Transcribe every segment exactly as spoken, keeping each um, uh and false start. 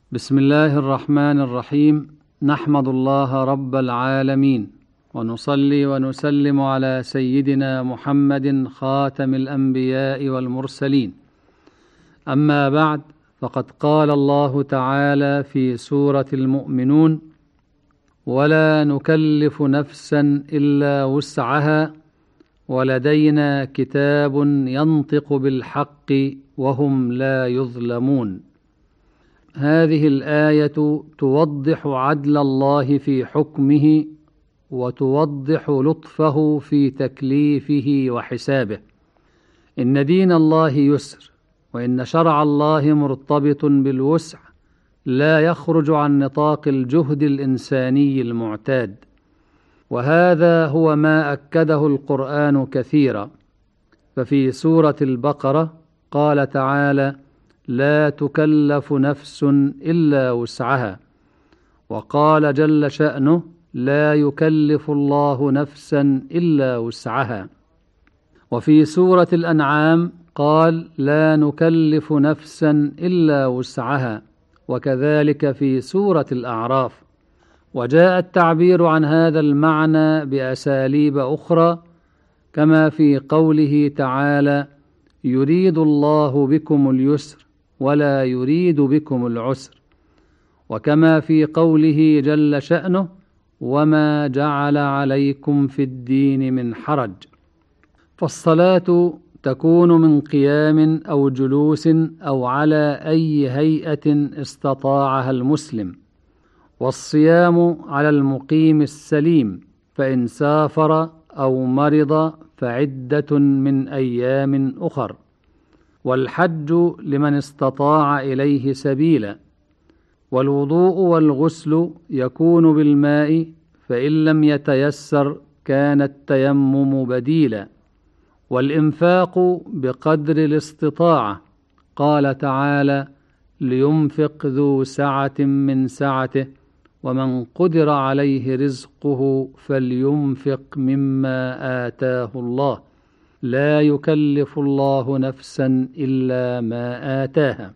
بسم الله الرحمن الرحيم. نحمد الله رب العالمين، ونصلي ونسلم على سيدنا محمد خاتم الأنبياء والمرسلين. أما بعد، فقد قال الله تعالى في سورة المؤمنون: ولا نكلف نفسا إلا وسعها ولدينا كتاب ينطق بالحق وهم لا يظلمون. هذه الآية توضح عدل الله في حكمه، وتوضح لطفه في تكليفه وحسابه. إن دين الله يسر، وإن شرع الله مرتبط بالوسع، لا يخرج عن نطاق الجهد الإنساني المعتاد. وهذا هو ما أكده القرآن كثيرا. ففي سورة البقرة قال تعالى: لا تكلف نفس إلا وسعها. وقال جل شأنه: لا يكلف الله نفسا إلا وسعها. وفي سورة الأنعام قال: لا نكلف نفسا إلا وسعها. وكذلك في سورة الأعراف. وجاء التعبير عن هذا المعنى بأساليب أخرى، كما في قوله تعالى: يريد الله بكم اليسر ولا يريد بكم العسر. وكما في قوله جل شأنه: وما جعل عليكم في الدين من حرج. فالصلاة تكون من قيام أو جلوس أو على أي هيئة استطاعها المسلم، والصيام على المقيم السليم، فإن سافر أو مرض فعدة من أيام أخر. والحج لمن استطاع إليه سبيلا. والوضوء والغسل يكون بالماء، فإن لم يتيسر كان التيمم بديلا. والإنفاق بقدر الاستطاعة. قال تعالى: لينفق ذو سعة من سعته ومن قدر عليه رزقه فلينفق مما آتاه الله لا يكلف الله نفسا إلا ما آتاها.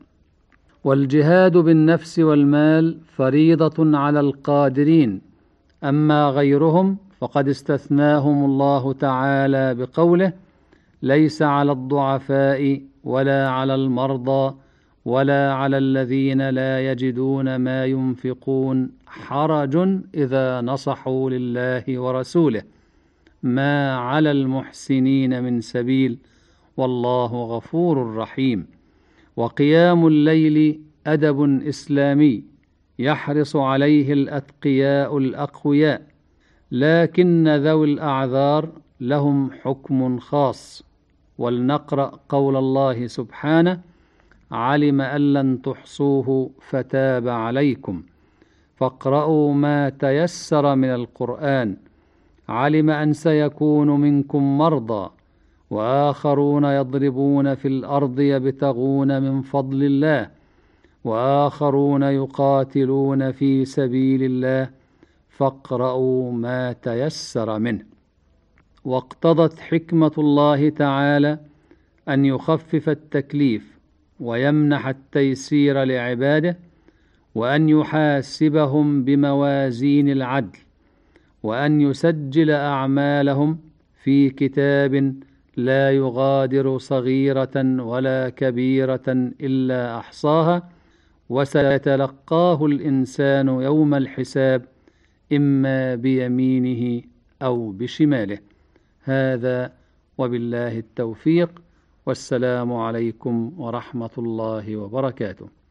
والجهاد بالنفس والمال فريضة على القادرين، أما غيرهم فقد استثناهم الله تعالى بقوله: ليس على الضعفاء ولا على المرضى ولا على الذين لا يجدون ما ينفقون حرج إذا نصحوا لله ورسوله، ما على المحسنين من سبيل والله غفور رحيم. وقيام الليل أدب إسلامي يحرص عليه الأتقياء الأقوياء، لكن ذوي الأعذار لهم حكم خاص. ولنقرأ قول الله سبحانه: علم أن لن تحصوه فتاب عليكم فاقرؤوا ما تيسر من القرآن. علم أن سيكون منكم مرضى وآخرون يضربون في الأرض يبتغون من فضل الله وآخرون يقاتلون في سبيل الله فاقرؤوا ما تيسر منه. واقتضت حكمة الله تعالى أن يخفف التكليف ويمنح التيسير لعباده، وأن يحاسبهم بموازين العدل، وأن يسجل أعمالهم في كتاب لا يغادر صغيرة ولا كبيرة إلا أحصاها، وسيتلقاه الإنسان يوم الحساب إما بيمينه أو بشماله. هذا وبالله التوفيق، والسلام عليكم ورحمة الله وبركاته.